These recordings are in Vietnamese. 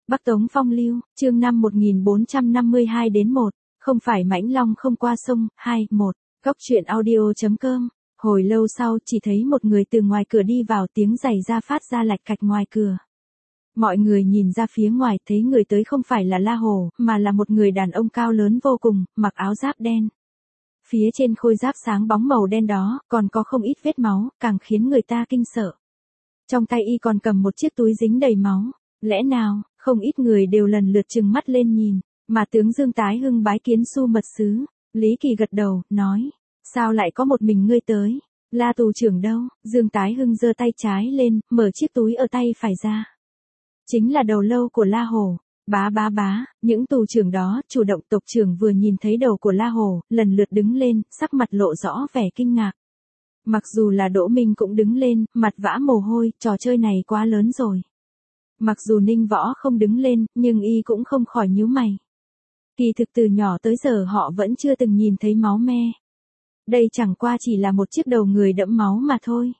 Bắc Tống Phong Lưu, chương 5 1452-1, không phải Mãnh Long không qua sông, 1. Góc truyện audio.com. Hồi lâu sau chỉ thấy một người từ ngoài cửa đi vào, tiếng giày da phát ra lạch cạch ngoài cửa. Mọi người nhìn ra phía ngoài thấy người tới không phải là La Hổ, mà là một người đàn ông cao lớn vô cùng, mặc áo giáp đen. Phía trên khôi giáp sáng bóng màu đen đó, còn có không ít vết máu, càng khiến người ta kinh sợ. Trong tay y còn cầm một chiếc túi dính đầy máu. Lẽ nào, không ít người đều lần lượt trừng mắt lên nhìn, mà tướng Dương Tái Hưng bái kiến Su mật sứ. Lý Kỳ gật đầu, nói, sao lại có một mình ngươi tới? La tù trưởng đâu? Dương Tái Hưng giơ tay trái lên, mở chiếc túi ở tay phải ra. Chính là đầu lâu của La Hổ. Bá, những tù trưởng đó, chủ động tộc trưởng vừa nhìn thấy đầu của La Hổ, lần lượt đứng lên, sắc mặt lộ rõ vẻ kinh ngạc. Mặc dù là Đỗ Minh cũng đứng lên, mặt vã mồ hôi, trò chơi này quá lớn rồi. Mặc dù Ninh Võ không đứng lên, nhưng y cũng không khỏi nhíu mày. Kỳ thực từ nhỏ tới giờ họ vẫn chưa từng nhìn thấy máu me. Đây chẳng qua chỉ là một chiếc đầu người đẫm máu mà thôi.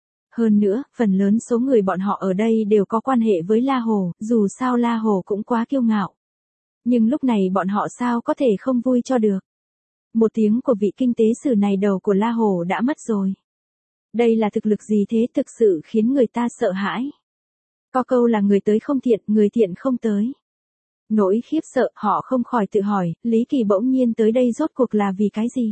Hơn nữa, phần lớn số người bọn họ ở đây đều có quan hệ với La Hổ, dù sao La Hổ cũng quá kiêu ngạo. Nhưng lúc này bọn họ sao có thể không vui cho được. Một tiếng của vị kinh tế sử này, đầu của La Hổ đã mất rồi. Đây là thực lực gì thế, thực sự khiến người ta sợ hãi. Có câu là người tới không thiện, người thiện không tới. Nỗi khiếp sợ, họ không khỏi tự hỏi, Lý Kỳ bỗng nhiên tới đây rốt cuộc là vì cái gì?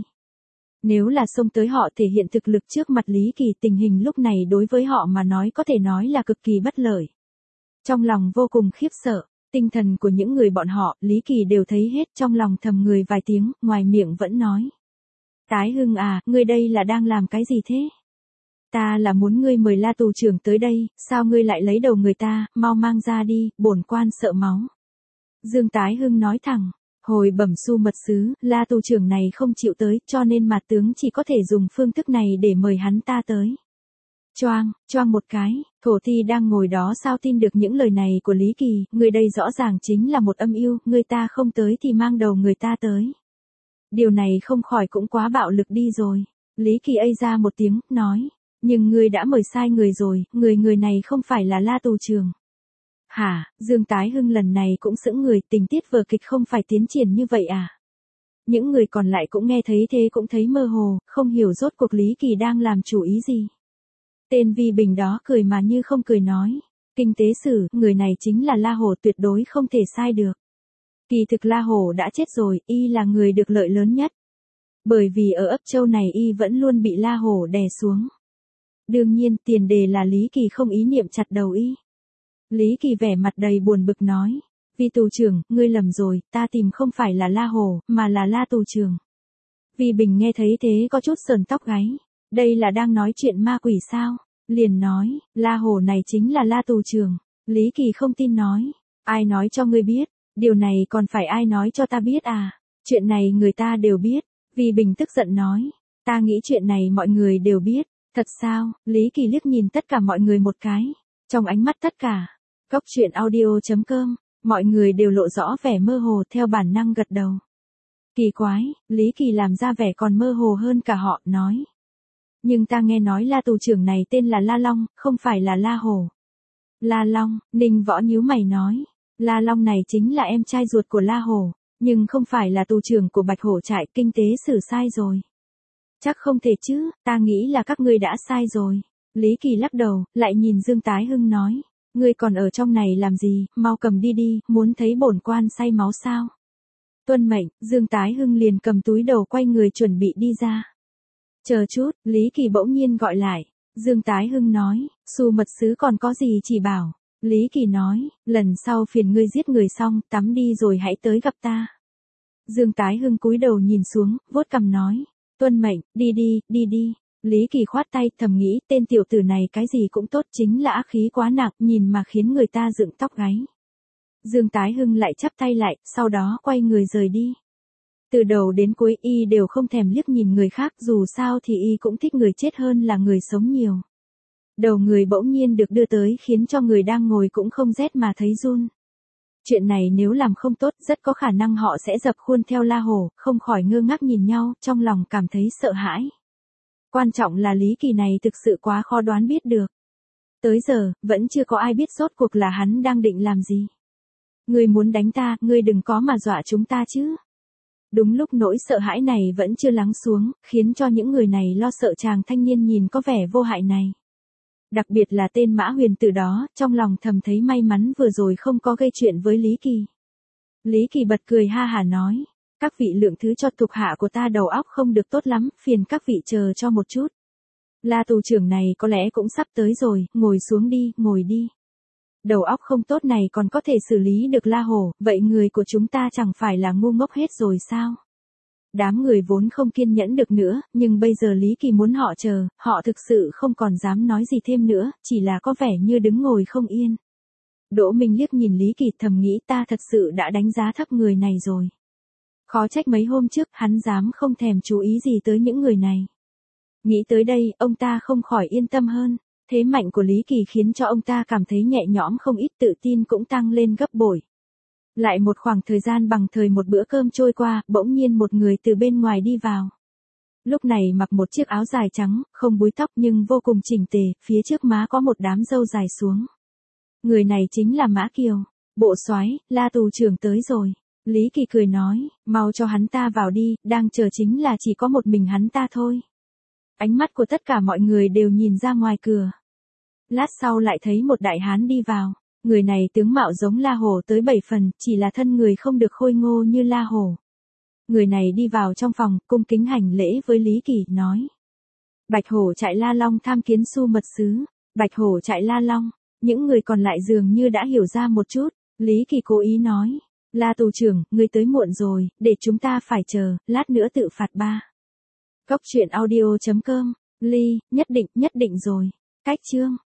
Nếu là xông tới họ thể hiện thực lực trước mặt Lý Kỳ, tình hình lúc này đối với họ mà nói có thể nói là cực kỳ bất lợi. Trong lòng vô cùng khiếp sợ, tinh thần của những người bọn họ, Lý Kỳ đều thấy hết, trong lòng thầm người vài tiếng, ngoài miệng vẫn nói. Tái Hưng à, ngươi đây là đang làm cái gì thế? Ta là muốn ngươi mời La tù trưởng tới đây, sao ngươi lại lấy đầu người ta, mau mang ra đi, bổn quan sợ máu. Dương Tái Hưng nói thẳng, hồi bẩm Su mật sứ, La tù trưởng này không chịu tới, cho nên mặt tướng chỉ có thể dùng phương thức này để mời hắn ta tới. Choang một cái, thổ thi đang ngồi đó sao tin được những lời này của Lý Kỳ, người đây rõ ràng chính là một âm mưu, người ta không tới thì mang đầu người ta tới. Điều này không khỏi cũng quá bạo lực đi rồi. Lý Kỳ ây ra một tiếng, nói. Nhưng ngươi đã mời sai người rồi, người này không phải là La tù trưởng. Hả, Dương Tái Hưng lần này cũng sững người, tình tiết vở kịch không phải tiến triển như vậy à? Những người còn lại cũng nghe thấy thế cũng thấy mơ hồ, không hiểu rốt cuộc Lý Kỳ đang làm chủ ý gì. Tên Vi Bình đó cười mà như không cười nói. Kinh tế sử, người này chính là La Hổ, tuyệt đối không thể sai được. Kỳ thực La Hổ đã chết rồi, y là người được lợi lớn nhất. Bởi vì ở ấp châu này y vẫn luôn bị La Hổ đè xuống. Đương nhiên, tiền đề là Lý Kỳ không ý niệm chặt đầu y. Lý Kỳ vẻ mặt đầy buồn bực nói. Vi tù trưởng, ngươi lầm rồi, ta tìm không phải là La Hổ, mà là La tù trưởng. Vi Bình nghe thấy thế có chút sờn tóc gáy. Đây là đang nói chuyện ma quỷ sao? Liền nói, La Hổ này chính là La tù trưởng. Lý Kỳ không tin nói. Ai nói cho ngươi biết? Điều này còn phải ai nói cho ta biết à? Chuyện này người ta đều biết. Vi Bình tức giận nói. Ta nghĩ chuyện này mọi người đều biết. Thật sao? Lý Kỳ liếc nhìn tất cả mọi người một cái. Trong ánh mắt tất cả. Góc truyện audio.com. Mọi người đều lộ rõ vẻ mơ hồ, theo bản năng gật đầu. Kỳ quái, Lý Kỳ làm ra vẻ còn mơ hồ hơn cả họ, nói. Nhưng ta nghe nói La tù trưởng này tên là La Long, không phải là La Hổ. La Long, Ninh Võ nhíu mày nói. La Long này chính là em trai ruột của La Hổ, nhưng không phải là tù trưởng của Bạch Hổ trại, kinh tế sử sai rồi. Chắc không thể chứ, ta nghĩ là các ngươi đã sai rồi. Lý Kỳ lắc đầu, lại nhìn Dương Tái Hưng nói. Ngươi còn ở trong này làm gì, mau cầm đi đi, muốn thấy bổn quan say máu sao? Tuân mệnh, Dương Tái Hưng liền cầm túi đầu quay người chuẩn bị đi ra. Chờ chút, Lý Kỳ bỗng nhiên gọi lại. Dương Tái Hưng nói, Su mật sứ còn có gì chỉ bảo. Lý Kỳ nói, lần sau phiền ngươi giết người xong, tắm đi rồi hãy tới gặp ta. Dương Tái Hưng cúi đầu nhìn xuống, vuốt cằm nói. Tuân mệnh, đi đi. Lý Kỳ khoát tay, thầm nghĩ, tên tiểu tử này cái gì cũng tốt, chính là ác khí quá nặng, nhìn mà khiến người ta dựng tóc gáy. Dương Tái Hưng lại chắp tay lại, sau đó quay người rời đi. Từ đầu đến cuối y đều không thèm liếc nhìn người khác, dù sao thì y cũng thích người chết hơn là người sống nhiều. Đầu người bỗng nhiên được đưa tới khiến cho người đang ngồi cũng không rét mà thấy run. Chuyện này nếu làm không tốt, rất có khả năng họ sẽ dập khuôn theo La Hổ, không khỏi ngơ ngác nhìn nhau, trong lòng cảm thấy sợ hãi. Quan trọng là Lý Kỳ này thực sự quá khó đoán biết được. Tới giờ, vẫn chưa có ai biết rốt cuộc là hắn đang định làm gì. Ngươi muốn đánh ta, ngươi đừng có mà dọa chúng ta chứ. Đúng lúc nỗi sợ hãi này vẫn chưa lắng xuống, khiến cho những người này lo sợ chàng thanh niên nhìn có vẻ vô hại này. Đặc biệt là tên Mã Huyền Tử đó, trong lòng thầm thấy may mắn vừa rồi không có gây chuyện với Lý Kỳ. Lý Kỳ bật cười ha hả nói, các vị lượng thứ cho thuộc hạ của ta đầu óc không được tốt lắm, phiền các vị chờ cho một chút. La tù trưởng này có lẽ cũng sắp tới rồi, ngồi xuống đi, ngồi đi. Đầu óc không tốt này còn có thể xử lý được La Hổ, vậy người của chúng ta chẳng phải là ngu ngốc hết rồi sao? Đám người vốn không kiên nhẫn được nữa, nhưng bây giờ Lý Kỳ muốn họ chờ, họ thực sự không còn dám nói gì thêm nữa, chỉ là có vẻ như đứng ngồi không yên. Đỗ Minh liếc nhìn Lý Kỳ thầm nghĩ ta thật sự đã đánh giá thấp người này rồi. Khó trách mấy hôm trước hắn dám không thèm chú ý gì tới những người này. Nghĩ tới đây, ông ta không khỏi yên tâm hơn. Thế mạnh của Lý Kỳ khiến cho ông ta cảm thấy nhẹ nhõm không ít, tự tin cũng tăng lên gấp bội. Lại một khoảng thời gian bằng thời một bữa cơm trôi qua, bỗng nhiên một người từ bên ngoài đi vào. Lúc này mặc một chiếc áo dài trắng, không búi tóc nhưng vô cùng chỉnh tề, phía trước má có một đám râu dài xuống. Người này chính là Mã Kiều. Bộ soái, La tù trưởng tới rồi. Lý Kỳ cười nói, mau cho hắn ta vào đi, đang chờ chính là chỉ có một mình hắn ta thôi. Ánh mắt của tất cả mọi người đều nhìn ra ngoài cửa. Lát sau lại thấy một đại hán đi vào. Người này tướng mạo giống La Hổ tới 7 phần, chỉ là thân người không được khôi ngô như La Hổ. Người này đi vào trong phòng, cung kính hành lễ với Lý Kỳ, nói. Bạch Hổ trại La Long tham kiến Su mật sứ. Bạch Hổ trại La Long. Những người còn lại dường như đã hiểu ra một chút. Lý Kỳ cố ý nói. La tù trưởng, ngươi tới muộn rồi, để chúng ta phải chờ, lát nữa tự phạt ba. Cốc truyện audio.com. Ly, nhất định rồi. Cách chương.